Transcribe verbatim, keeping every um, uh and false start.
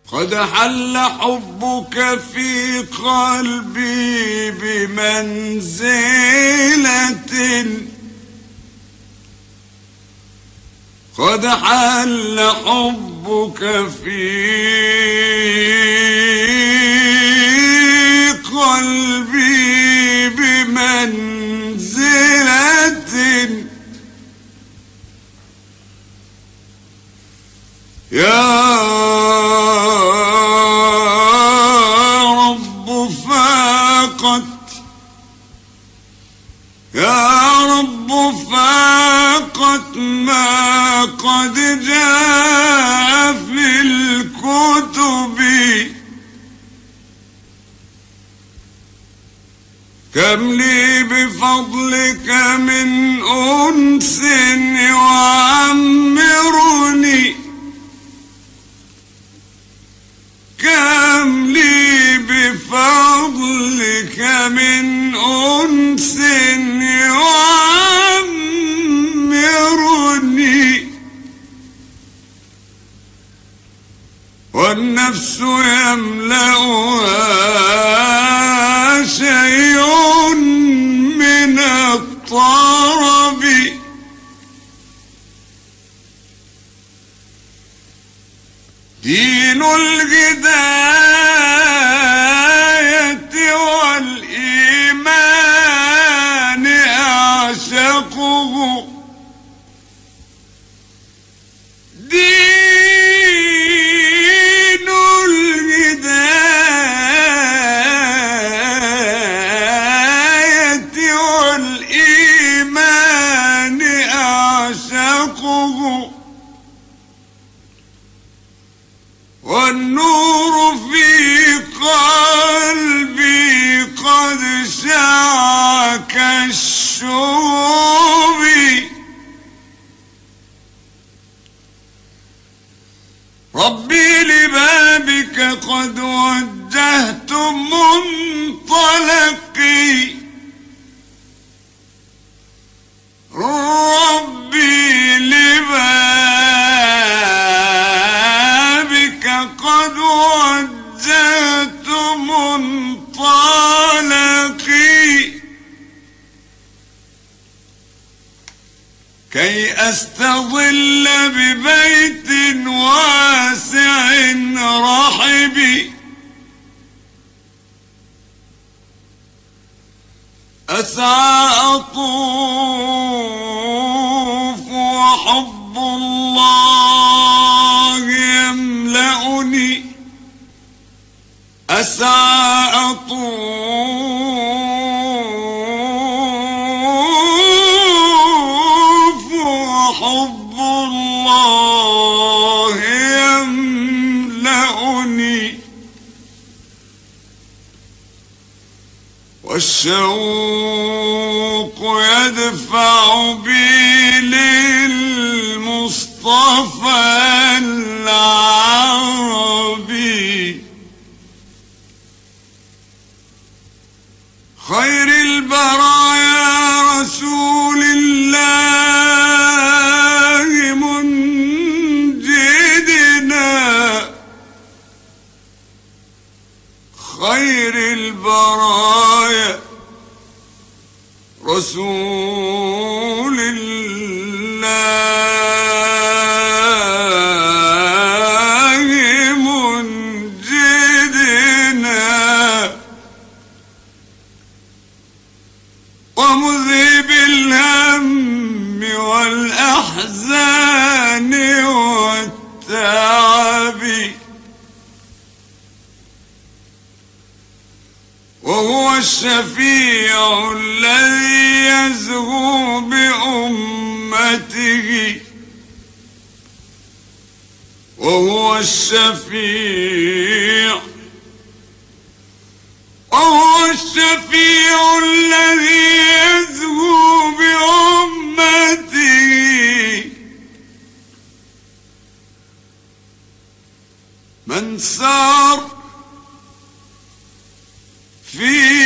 قد حل حبك في قلبي بمنزلة قد حل حبك في قلبي بمنزلة يا رب فاقت يا رب فاقت ما قد جاء في الكتب كم لي بفضلك من أنس يعمرني كم لي بفضلك من أنس يعمرني والنفس يملأها شيء من الطرب دين الهداية والإيمان أعشقه دين الهداية والإيمان أعشقه والنور في قلبي قد شع كالشوب ربي لبابك قد وجهت منطلقي ربي لبابك قد وجهت منطلقي كي أستظل ببيت واسع رحب أسعى أطوف وحب الله يملأني أسعى أطوف وحب الله يملأني والشوق يدفع بي للمصطفى العربي خير البرايا رسول الله منجدنا خير البرايا رسول الله منجدنا ومذهب الهم والأحزان والتعب وهو الشفيع الذي يزهو بأمته وهو الشفيع وهو الشفيع الذي يزهو بأمته من سار في